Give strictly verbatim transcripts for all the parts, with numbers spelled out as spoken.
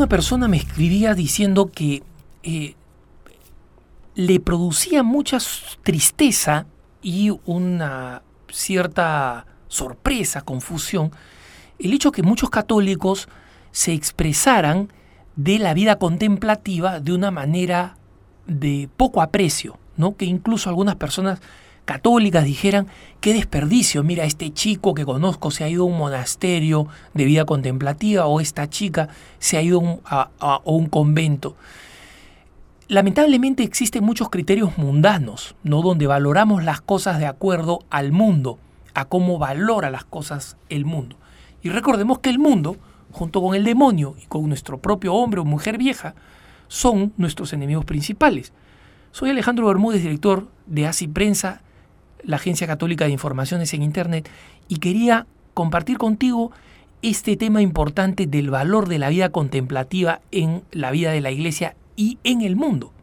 una persona me escribía diciendo que eh, le producía mucha tristeza y una cierta sorpresa, confusión, el hecho que muchos católicos se expresaran de la vida contemplativa de una manera de poco aprecio, ¿no? Que incluso algunas personas católicas dijeran: qué desperdicio, mira, este chico que conozco se ha ido a un monasterio de vida contemplativa, o esta chica se ha ido a un, a, a, a un convento. Lamentablemente existen muchos criterios mundanos, ¿no? Donde valoramos las cosas de acuerdo al mundo, a cómo valora las cosas el mundo. Y recordemos que el mundo, junto con el demonio y con nuestro propio hombre o mujer vieja, son nuestros enemigos principales. Soy Alejandro Bermúdez, director de A S I Prensa, la Agencia Católica de Informaciones en Internet, y quería compartir contigo este tema importante del valor de la vida contemplativa en la vida de la Iglesia y en el mundo.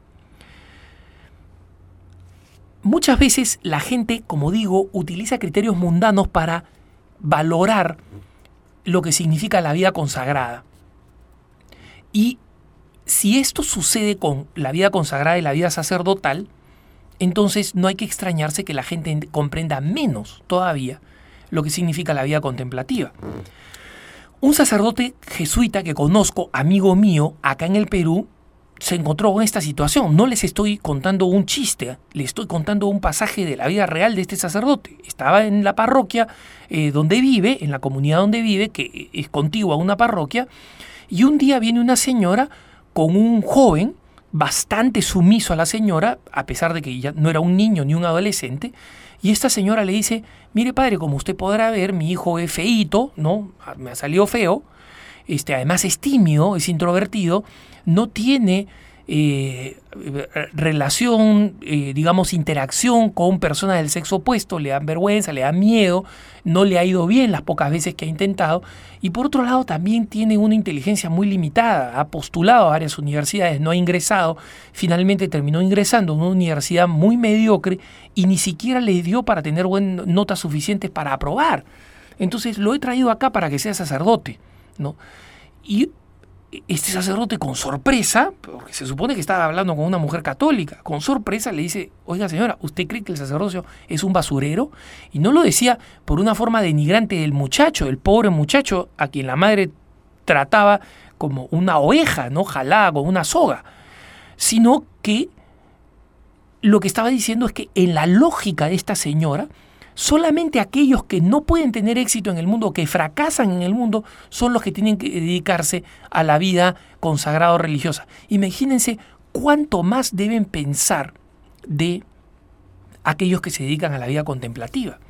Muchas veces la gente, como digo, utiliza criterios mundanos para valorar lo que significa la vida consagrada. Y si esto sucede con la vida consagrada y la vida sacerdotal, entonces no hay que extrañarse que la gente comprenda menos todavía lo que significa la vida contemplativa. Un sacerdote jesuita que conozco, amigo mío, acá en el Perú, se encontró con esta situación. No les estoy contando un chiste, les estoy contando un pasaje de la vida real de este sacerdote. Estaba en la parroquia eh, donde vive, en la comunidad donde vive, que es contigua a una parroquia, y un día viene una señora con un joven bastante sumiso a la señora, a pesar de que ya no era un niño ni un adolescente, y esta señora le dice: mire, padre, como usted podrá ver, mi hijo es feíto, ¿no? Me ha salido feo, este, además es tímido, es introvertido, no tiene eh, relación, eh, digamos, interacción con personas del sexo opuesto, le dan vergüenza, le dan miedo, no le ha ido bien las pocas veces que ha intentado, y por otro lado también tiene una inteligencia muy limitada, ha postulado a varias universidades, no ha ingresado, finalmente terminó ingresando a una universidad muy mediocre y ni siquiera le dio para tener buenas notas suficientes para aprobar. Entonces lo he traído acá para que sea sacerdote, ¿no? Y este sacerdote, con sorpresa, porque se supone que estaba hablando con una mujer católica, con sorpresa le dice: oiga, señora, ¿usted cree que el sacerdocio es un basurero? Y no lo decía por una forma denigrante del muchacho, el pobre muchacho a quien la madre trataba como una oveja, ¿no? Jalada con una soga, sino que lo que estaba diciendo es que en la lógica de esta señora, solamente aquellos que no pueden tener éxito en el mundo, que fracasan en el mundo, son los que tienen que dedicarse a la vida consagrada o religiosa. Imagínense cuánto más deben pensar de aquellos que se dedican a la vida contemplativa.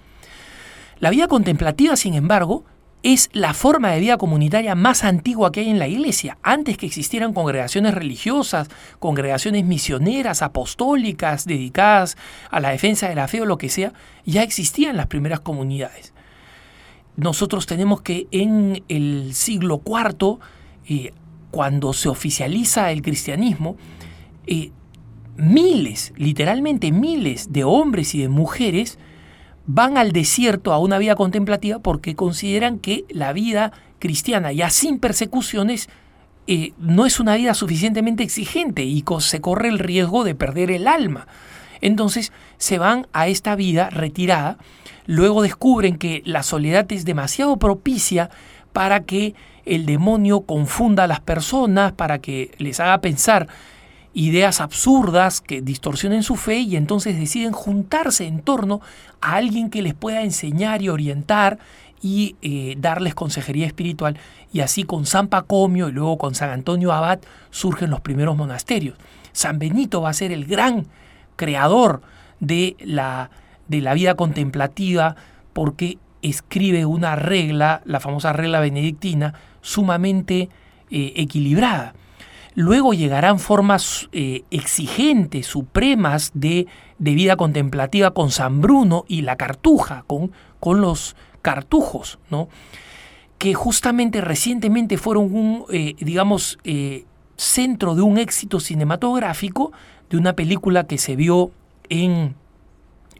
La vida contemplativa, sin embargo, es la forma de vida comunitaria más antigua que hay en la Iglesia. Antes que existieran congregaciones religiosas, congregaciones misioneras, apostólicas, dedicadas a la defensa de la fe o lo que sea, ya existían las primeras comunidades. Nosotros tenemos que en el siglo cuarto, eh, cuando se oficializa el cristianismo, eh, miles, literalmente miles de hombres y de mujeres van al desierto a una vida contemplativa porque consideran que la vida cristiana, ya sin persecuciones, eh, no es una vida suficientemente exigente y co- se corre el riesgo de perder el alma. Entonces se van a esta vida retirada, luego descubren que la soledad es demasiado propicia para que el demonio confunda a las personas, para que les haga pensar ideas absurdas que distorsionen su fe, y entonces deciden juntarse en torno a alguien que les pueda enseñar y orientar y eh, darles consejería espiritual. Y así con San Pacomio y luego con San Antonio Abad surgen los primeros monasterios. San Benito va a ser el gran creador de la, de la vida contemplativa porque escribe una regla, la famosa regla benedictina, sumamente eh, equilibrada. Luego llegarán formas eh, exigentes, supremas de, de vida contemplativa con San Bruno y la Cartuja, con, con los cartujos, ¿no? Que justamente recientemente fueron un, eh, digamos, eh, centro de un éxito cinematográfico, de una película que se vio en,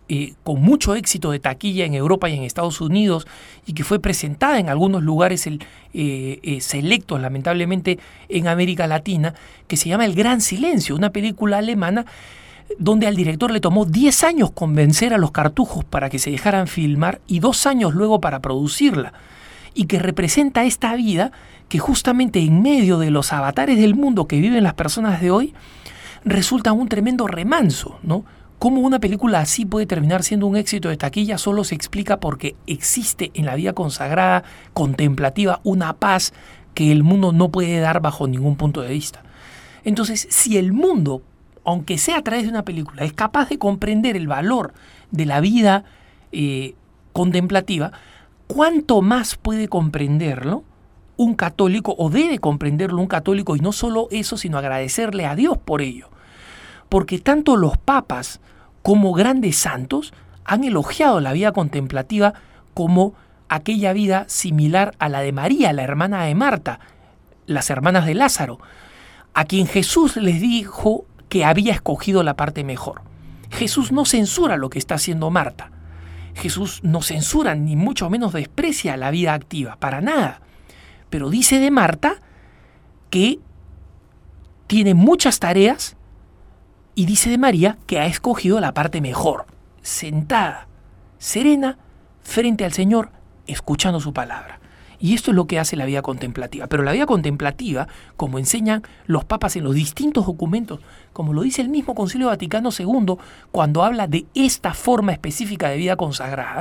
eh, con mucho éxito de taquilla en Europa y en Estados Unidos, y que fue presentada en algunos lugares el, eh, eh, selectos, lamentablemente, en América Latina, que se llama El Gran Silencio, una película alemana donde al director le tomó diez años convencer a los cartujos para que se dejaran filmar y dos años luego para producirla, y que representa esta vida que justamente en medio de los avatares del mundo que viven las personas de hoy resulta un tremendo remanso, ¿no? Cómo una película así puede terminar siendo un éxito de taquilla solo se explica porque existe en la vida consagrada, contemplativa, una paz que el mundo no puede dar bajo ningún punto de vista. Entonces, si el mundo, aunque sea a través de una película, es capaz de comprender el valor de la vida eh, contemplativa, ¿cuánto más puede comprenderlo un católico, o debe comprenderlo un católico? Y no solo eso, sino agradecerle a Dios por ello. Porque tanto los papas como grandes santos han elogiado la vida contemplativa como aquella vida similar a la de María, la hermana de Marta, las hermanas de Lázaro, a quien Jesús les dijo que había escogido la parte mejor. Jesús no censura lo que está haciendo Marta. Jesús no censura ni mucho menos desprecia la vida activa, para nada. Pero dice de Marta que tiene muchas tareas, y dice de María que ha escogido la parte mejor, sentada, serena, frente al Señor, escuchando su palabra. Y esto es lo que hace la vida contemplativa. Pero la vida contemplativa, como enseñan los papas en los distintos documentos, como lo dice el mismo Concilio Vaticano segundo, cuando habla de esta forma específica de vida consagrada,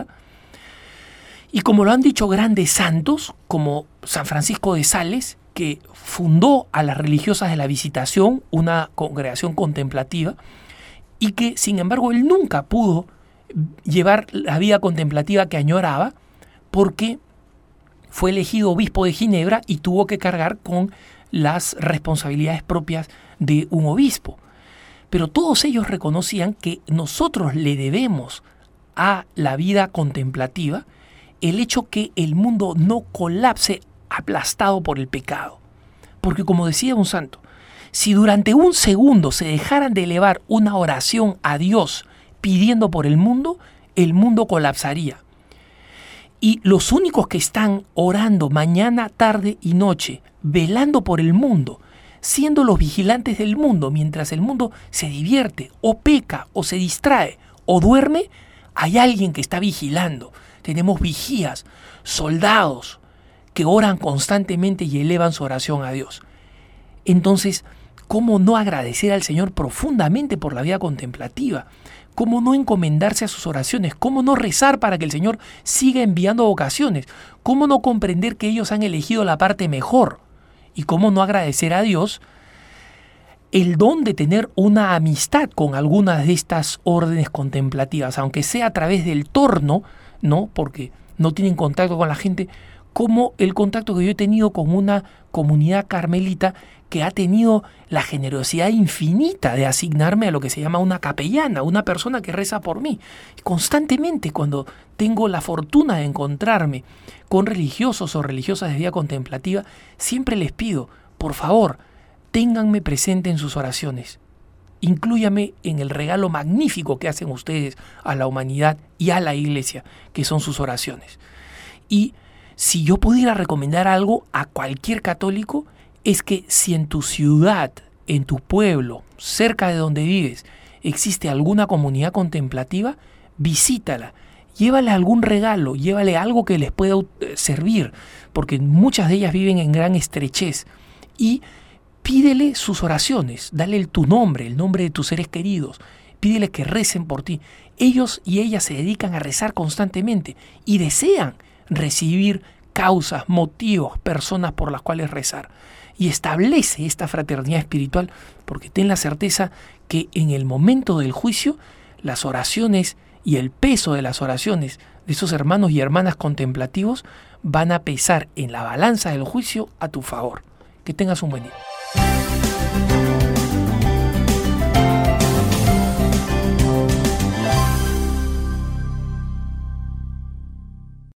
y como lo han dicho grandes santos, como San Francisco de Sales, que fundó a las religiosas de la Visitación, una congregación contemplativa, y que, sin embargo, él nunca pudo llevar la vida contemplativa que añoraba, porque fue elegido obispo de Ginebra y tuvo que cargar con las responsabilidades propias de un obispo. Pero todos ellos reconocían que nosotros le debemos a la vida contemplativa el hecho que el mundo no colapse aplastado por el pecado. Porque, como decía un santo, si durante un segundo se dejaran de elevar una oración a Dios pidiendo por el mundo, el mundo colapsaría. Y los únicos que están orando mañana, tarde y noche, velando por el mundo, siendo los vigilantes del mundo mientras el mundo se divierte o peca o se distrae o duerme, hay alguien que está vigilando. Tenemos vigías, soldados que oran constantemente y elevan su oración a Dios. Entonces, ¿cómo no agradecer al Señor profundamente por la vida contemplativa? ¿Cómo no encomendarse a sus oraciones? ¿Cómo no rezar para que el Señor siga enviando vocaciones? ¿Cómo no comprender que ellos han elegido la parte mejor? ¿Y cómo no agradecer a Dios el don de tener una amistad con algunas de estas órdenes contemplativas, aunque sea a través del torno, ¿no? Porque no tienen contacto con la gente, como el contacto que yo he tenido con una comunidad carmelita que ha tenido la generosidad infinita de asignarme a lo que se llama una capellana, una persona que reza por mí. Constantemente, cuando tengo la fortuna de encontrarme con religiosos o religiosas de vida contemplativa, siempre les pido, por favor, ténganme presente en sus oraciones. Inclúyame en el regalo magnífico que hacen ustedes a la humanidad y a la Iglesia, que son sus oraciones. Y si yo pudiera recomendar algo a cualquier católico, es que si en tu ciudad, en tu pueblo, cerca de donde vives, existe alguna comunidad contemplativa, visítala, llévale algún regalo, llévale algo que les pueda servir, porque muchas de ellas viven en gran estrechez, y pídele sus oraciones, dale tu nombre, el nombre de tus seres queridos, pídele que recen por ti. Ellos y ellas se dedican a rezar constantemente y desean recibir causas, motivos, personas por las cuales rezar. Y establece esta fraternidad espiritual, porque ten la certeza que en el momento del juicio, las oraciones y el peso de las oraciones de esos hermanos y hermanas contemplativos van a pesar en la balanza del juicio a tu favor. Que tengas un buen día.